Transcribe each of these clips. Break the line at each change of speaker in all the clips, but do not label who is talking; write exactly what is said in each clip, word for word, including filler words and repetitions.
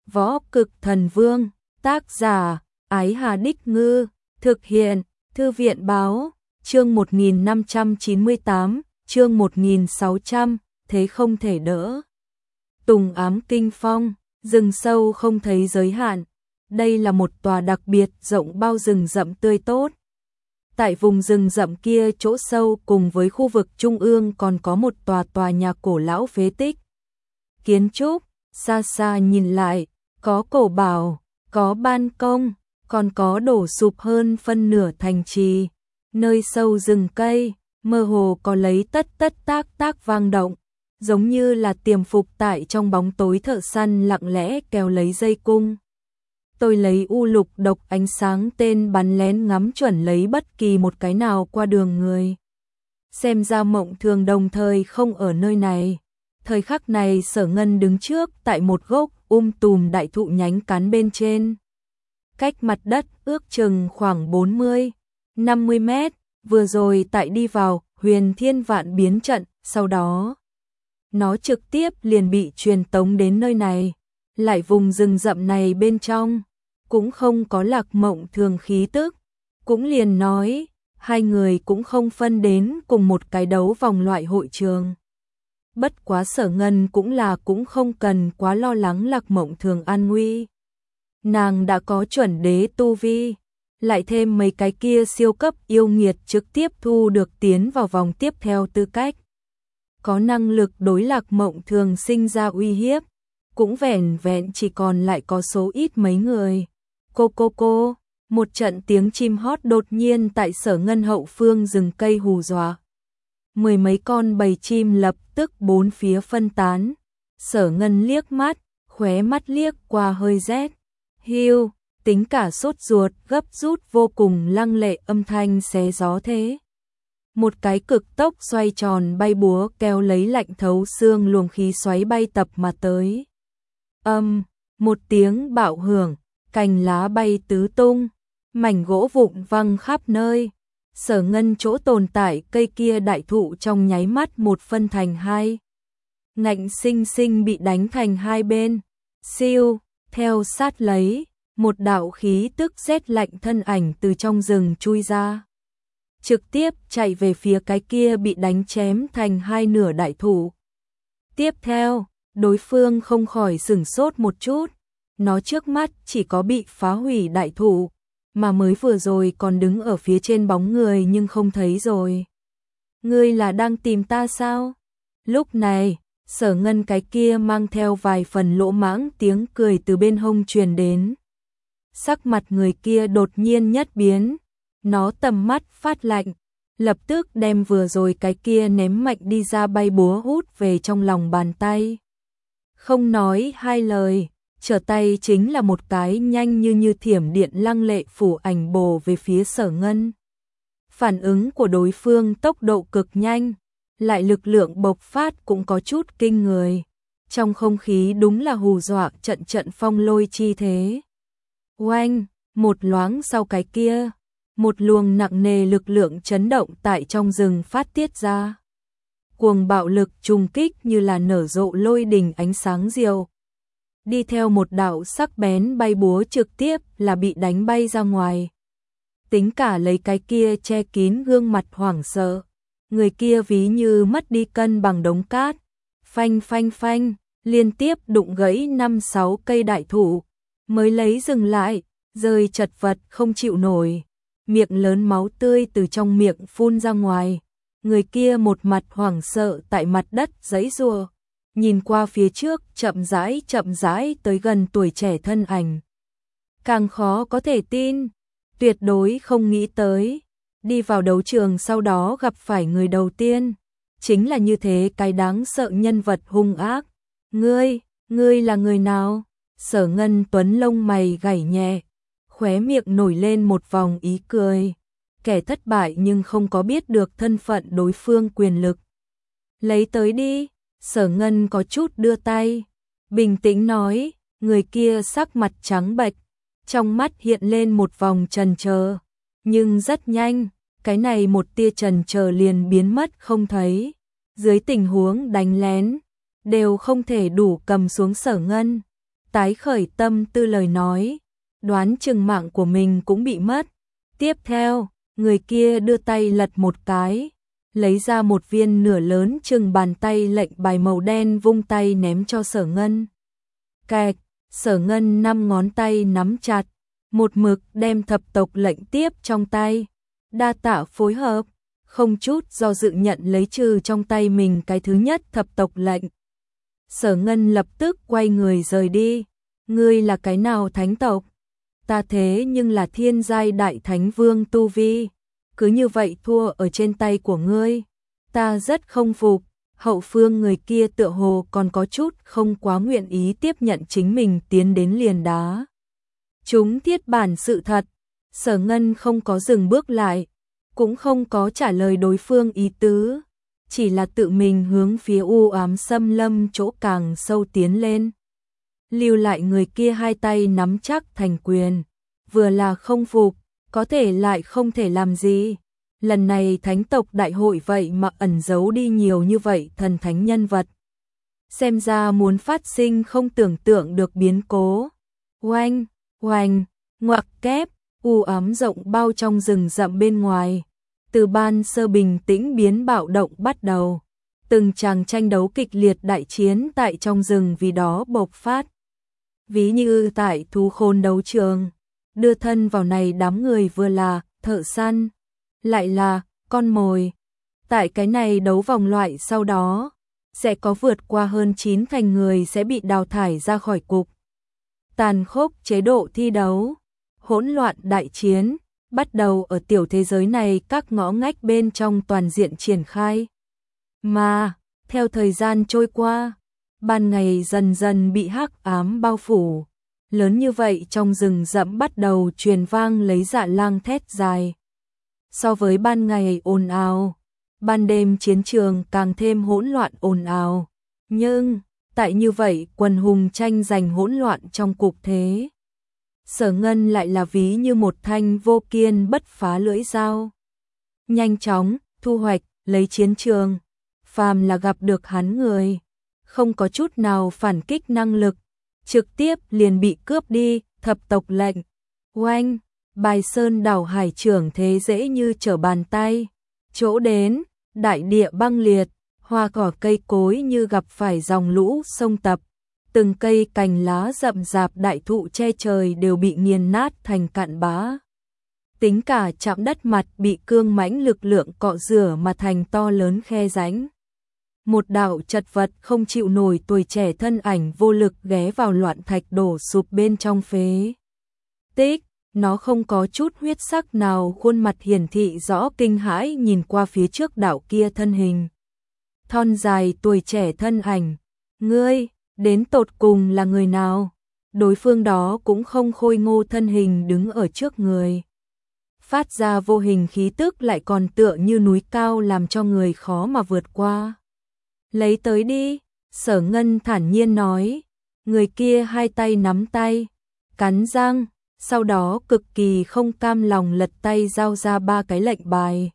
Võ Cực Thần Vương, tác giả, Ái Hà Đích Ngư, thực hiện, Thư viện Báo, chương một nghìn năm trăm chín mươi tám, chương một nghìn sáu trăm, thế không thể đỡ. Tùng ám kinh phong, rừng sâu không thấy giới hạn. Đây là một tòa đặc biệt rộng bao rừng rậm tươi tốt. Tại vùng rừng rậm kia chỗ sâu cùng với khu vực trung ương còn có một tòa tòa nhà cổ lão phế tích. Kiến trúc, xa xa nhìn lại, có cổ bảo, có ban công, còn có đổ sụp hơn phân nửa thành trì. Nơi sâu rừng cây, mơ hồ có lấy tất tất tác tác vang động, giống như là tiềm phục tại trong bóng tối thợ săn lặng lẽ kéo lấy dây cung. Tôi lấy u lục độc ánh sáng tên bắn lén ngắm chuẩn lấy bất kỳ một cái nào qua đường người. Xem ra Mộng Thường đồng thời không ở nơi này. Thời khắc này Sở Ngân đứng trước tại một gốc um tùm đại thụ nhánh cán bên trên. Cách mặt đất ước chừng khoảng bốn mươi, năm mươi mét, vừa rồi tại đi vào Huyền Thiên Vạn Biến trận, sau đó nó trực tiếp liền bị truyền tống đến nơi này. Lại vùng rừng rậm này bên trong cũng không có Lạc Mộng Thường khí tức, cũng liền nói hai người cũng không phân đến cùng một cái đấu vòng loại hội trường. Bất quá Sở Ngân cũng là cũng không cần quá lo lắng Lạc Mộng Thường an nguy. Nàng đã có chuẩn đế tu vi, lại thêm mấy cái kia siêu cấp yêu nghiệt trực tiếp thu được tiến vào vòng tiếp theo tư cách. Có năng lực đối Lạc Mộng Thường sinh ra uy hiếp, cũng vẻn vẹn chỉ còn lại có số ít mấy người. Cô cô cô, một trận tiếng chim hót đột nhiên tại Sở Ngân hậu phương rừng cây hù dọa. Mười mấy con bầy chim lập tức bốn phía phân tán. Sở Ngân liếc mắt, khóe mắt liếc qua hơi rét. Hiu, tính cả sốt ruột, gấp rút vô cùng lăng lệ âm thanh xé gió thế. Một cái cực tốc xoay tròn bay búa kéo lấy lạnh thấu xương luồng khí xoáy bay tập mà tới. Âm, một tiếng bạo hưởng, cành lá bay tứ tung, mảnh gỗ vụn văng khắp nơi. Sở Ngân chỗ tồn tại cây kia đại thụ trong nháy mắt một phân thành hai. Ngạnh sinh sinh bị đánh thành hai bên. Siêu, theo sát lấy, một đạo khí tức rét lạnh thân ảnh từ trong rừng chui ra. Trực tiếp chạy về phía cái kia bị đánh chém thành hai nửa đại thụ. Tiếp theo, đối phương không khỏi sửng sốt một chút. Nó trước mắt chỉ có bị phá hủy đại thụ, mà mới vừa rồi còn đứng ở phía trên bóng người nhưng không thấy rồi. Ngươi là đang tìm ta sao? Lúc này, Sở Ngân cái kia mang theo vài phần lỗ mãng tiếng cười từ bên hông truyền đến. Sắc mặt người kia đột nhiên nhất biến, nó tầm mắt phát lạnh, lập tức đem vừa rồi cái kia ném mạnh đi ra bay búa hút về trong lòng bàn tay. Không nói hai lời, trở tay chính là một cái nhanh như như thiểm điện lăng lệ phủ ảnh bổ về phía Sở Ngân. Phản ứng của đối phương tốc độ cực nhanh, lại lực lượng bộc phát cũng có chút kinh người. Trong không khí đúng là hù dọa trận trận phong lôi chi thế. Oanh, một loáng sau cái kia, một luồng nặng nề lực lượng chấn động tại trong rừng phát tiết ra. Cuồng bạo lực trùng kích như là nở rộ lôi đình ánh sáng diều. Đi theo một đạo sắc bén bay búa trực tiếp là bị đánh bay ra ngoài. Tính cả lấy cái kia che kín gương mặt hoảng sợ. Người kia ví như mất đi cân bằng đống cát. Phanh phanh phanh, liên tiếp đụng gãy năm sáu cây đại thụ. Mới lấy dừng lại, rơi chật vật không chịu nổi. Miệng lớn máu tươi từ trong miệng phun ra ngoài. Người kia một mặt hoảng sợ tại mặt đất giãy giụa. Nhìn qua phía trước chậm rãi chậm rãi tới gần tuổi trẻ thân ảnh. Càng khó có thể tin, tuyệt đối không nghĩ tới. Đi vào đấu trường sau đó gặp phải người đầu tiên. Chính là như thế cái đáng sợ nhân vật hung ác. Ngươi, ngươi là người nào? Sở Ngân Tuấn lông mày gảy nhẹ. Khóe miệng nổi lên một vòng ý cười. Kẻ thất bại nhưng không có biết được thân phận đối phương quyền lực. Lấy tới đi. Sở Ngân có chút đưa tay, bình tĩnh nói, người kia sắc mặt trắng bệch, trong mắt hiện lên một vòng chần chờ, nhưng rất nhanh, cái này một tia chần chờ liền biến mất không thấy. Dưới tình huống đánh lén, đều không thể đủ cầm xuống Sở Ngân. tái khởi tâm tư lời nói, đoán chừng mạng của mình cũng bị mất. Tiếp theo, người kia đưa tay lật một cái, lấy ra một viên nửa lớn chừng bàn tay lệnh bài màu đen vung tay ném cho Sở Ngân. Kẹt, Sở Ngân năm ngón tay nắm chặt, một mực đem thập tộc lệnh tiếp trong tay. Đa tạ phối hợp, không chút do dự nhận lấy trừ trong tay mình cái thứ nhất thập tộc lệnh. Sở Ngân lập tức quay người rời đi. Ngươi là cái nào thánh tộc? Ta thế nhưng là thiên giai đại thánh vương tu vi, cứ như vậy thua ở trên tay của ngươi, ta rất không phục. Hậu phương người kia tựa hồ còn có chút không quá nguyện ý tiếp nhận chính mình tiến đến liền đá. Chúng thiết bản sự thật, Sở Ngân không có dừng bước lại, cũng không có trả lời đối phương ý tứ, chỉ là tự mình hướng phía u ám xâm lâm chỗ càng sâu tiến lên. Lưu lại người kia hai tay nắm chắc thành quyền, vừa là không phục, có thể lại không thể làm gì. Lần này thánh tộc đại hội vậy mà ẩn giấu đi nhiều như vậy thần thánh nhân vật. Xem ra muốn phát sinh không tưởng tượng được biến cố. Oanh, oanh, ngoặc kép, u ám rộng bao trong rừng rậm bên ngoài. Từ ban sơ bình tĩnh biến bạo động bắt đầu. Từng tràng tranh đấu kịch liệt đại chiến tại trong rừng vì đó bộc phát. Ví như tại thú khôn đấu trường, đưa thân vào này đám người vừa là thợ săn, lại là con mồi. Tại cái này đấu vòng loại sau đó, sẽ có vượt qua hơn chín thành người sẽ bị đào thải ra khỏi cục. Tàn khốc chế độ thi đấu, hỗn loạn đại chiến, bắt đầu ở tiểu thế giới này các ngõ ngách bên trong toàn diện triển khai. Mà, theo thời gian trôi qua, ban ngày dần dần bị hắc ám bao phủ. Lớn như vậy trong rừng rậm bắt đầu truyền vang lấy dạ lang thét dài. So với ban ngày ồn ào, ban đêm chiến trường càng thêm hỗn loạn ồn ào. Nhưng, tại như vậy quần hùng tranh giành hỗn loạn trong cục thế. Sở Ngân lại là ví như một thanh vô kiên bất phá lưỡi dao. Nhanh chóng, thu hoạch, lấy chiến trường. Phàm là gặp được hắn người, không có chút nào phản kích năng lực, trực tiếp liền bị cướp đi, thập tộc lệnh. Oanh, bài sơn đảo hải trưởng thế dễ như trở bàn tay. Chỗ đến, đại địa băng liệt, hoa cỏ cây cối như gặp phải dòng lũ sông tập. Từng cây cành lá rậm rạp đại thụ che trời đều bị nghiền nát thành cạn bã. Tính cả chạm đất mặt bị cương mãnh lực lượng cọ rửa mà thành to lớn khe rãnh. Một đạo chật vật không chịu nổi tuổi trẻ thân ảnh vô lực ghé vào loạn thạch đổ sụp bên trong phế tích. Nó không có chút huyết sắc nào, khuôn mặt hiển thị rõ kinh hãi nhìn qua phía trước đạo kia thân hình. Thon dài tuổi trẻ thân ảnh. Ngươi, đến tột cùng là người nào? Đối phương đó cũng không khôi ngô thân hình đứng ở trước người. Phát ra vô hình khí tức lại còn tựa như núi cao làm cho người khó mà vượt qua. Lấy tới đi, Sở Ngân thản nhiên nói. Người kia hai tay nắm tay, cắn răng, sau đó cực kỳ không cam lòng lật tay giao ra ba cái lệnh bài.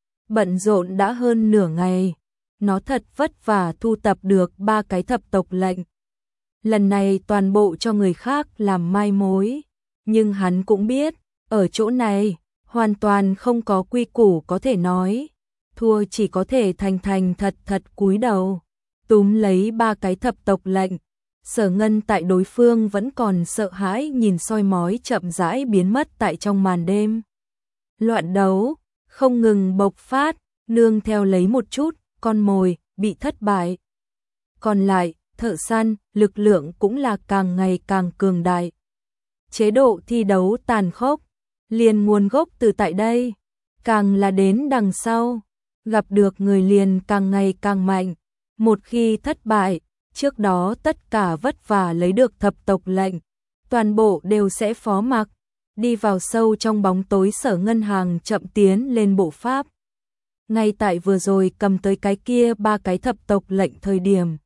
Bận rộn đã hơn nửa ngày, nó thật vất vả thu tập được ba cái thập tộc lệnh. Lần này toàn bộ cho người khác làm mai mối, nhưng hắn cũng biết, ở chỗ này, hoàn toàn không có quy củ có thể nói. Thua chỉ có thể thành thành thật thật cúi đầu, túm lấy ba cái thập tộc lệnh. Sở Ngân tại đối phương vẫn còn sợ hãi nhìn soi mói chậm rãi biến mất tại trong màn đêm. Loạn đấu, không ngừng bộc phát, nương theo lấy một chút, con mồi, bị thất bại. Còn lại, thợ săn, lực lượng cũng là càng ngày càng cường đại. Chế độ thi đấu tàn khốc, liền nguồn gốc từ tại đây, càng là đến đằng sau, gặp được người liền càng ngày càng mạnh. Một khi thất bại, trước đó tất cả vất vả lấy được thập tộc lệnh, toàn bộ đều sẽ phó mặc, đi vào sâu trong bóng tối. Sở Ngân hàng chậm tiến lên bộ pháp. Ngay tại vừa rồi cầm tới cái kia ba cái thập tộc lệnh thời điểm,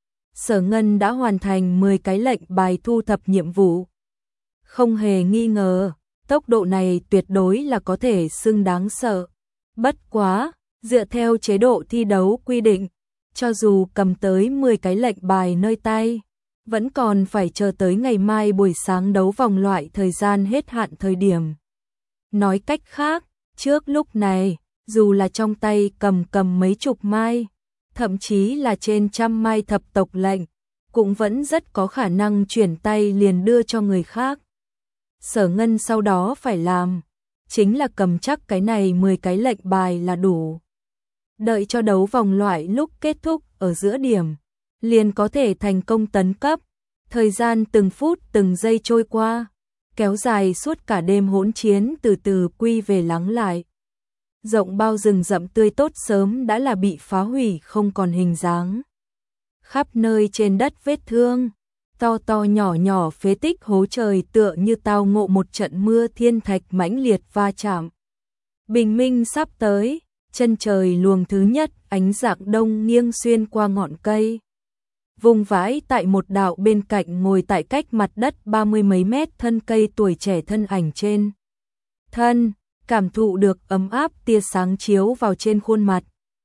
Sở Ngân đã hoàn thành mười cái lệnh bài thu thập nhiệm vụ. Không hề nghi ngờ, tốc độ này tuyệt đối là có thể xưng đáng sợ. Bất quá, dựa theo chế độ thi đấu quy định, cho dù cầm tới mười cái lệnh bài nơi tay, vẫn còn phải chờ tới ngày mai buổi sáng đấu vòng loại thời gian hết hạn thời điểm. Nói cách khác, trước lúc này, dù là trong tay cầm cầm mấy chục mai, thậm chí là trên trăm mai thập tộc lệnh, cũng vẫn rất có khả năng chuyển tay liền đưa cho người khác. Sở Ngân sau đó phải làm, chính là cầm chắc cái này mười cái lệnh bài là đủ. Đợi cho đấu vòng loại lúc kết thúc ở giữa điểm, liền có thể thành công tấn cấp. Thời gian từng phút từng giây trôi qua, kéo dài suốt cả đêm hỗn chiến từ từ quy về lắng lại. Rộng bao rừng rậm tươi tốt sớm đã là bị phá hủy không còn hình dáng. Khắp nơi trên đất vết thương, to to nhỏ nhỏ phế tích hố trời tựa như tao ngộ một trận mưa thiên thạch mãnh liệt va chạm. Bình minh sắp tới, chân trời luồng thứ nhất ánh dạng đông nghiêng xuyên qua ngọn cây. Vùng vãi tại một đạo bên cạnh ngồi tại cách mặt đất ba mươi mấy mét thân cây tuổi trẻ thân ảnh trên. Thân, cảm thụ được ấm áp tia sáng chiếu vào trên khuôn mặt.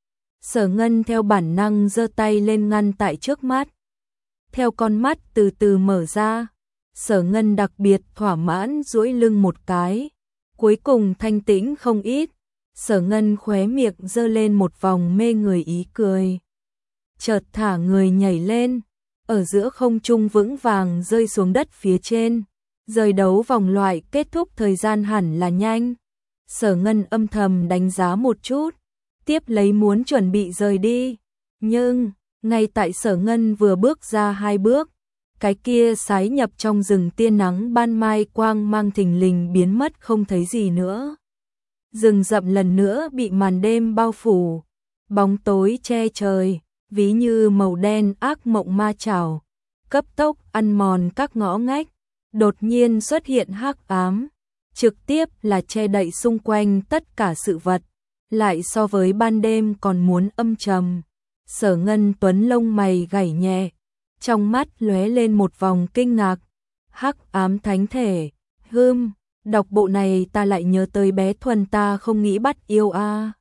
Sở Ngân theo bản năng giơ tay lên ngăn tại trước mắt. Theo con mắt từ từ mở ra, Sở Ngân đặc biệt thỏa mãn duỗi lưng một cái. Cuối cùng thanh tĩnh không ít, Sở Ngân khóe miệng giơ lên một vòng mê người ý cười. Chợt thả người nhảy lên, ở giữa không trung vững vàng rơi xuống đất phía trên. Rời đấu vòng loại kết thúc thời gian hẳn là nhanh. Sở Ngân âm thầm đánh giá một chút, tiếp lấy muốn chuẩn bị rời đi. Nhưng, ngay tại Sở Ngân vừa bước ra hai bước, cái kia sái nhập trong rừng tia nắng ban mai quang mang thình lình biến mất không thấy gì nữa. Rừng rậm lần nữa bị màn đêm bao phủ, bóng tối che trời, ví như màu đen ác mộng ma chảo, cấp tốc ăn mòn các ngõ ngách. Đột nhiên xuất hiện hắc ám, trực tiếp là che đậy xung quanh tất cả sự vật, lại so với ban đêm còn muốn âm trầm. Sở Ngân Tuấn lông mày gảy nhẹ, trong mắt lóe lên một vòng kinh ngạc. Hắc ám thánh thể, hưm, đọc bộ này ta lại nhớ tới bé Thuần ta không nghĩ bắt yêu a. À.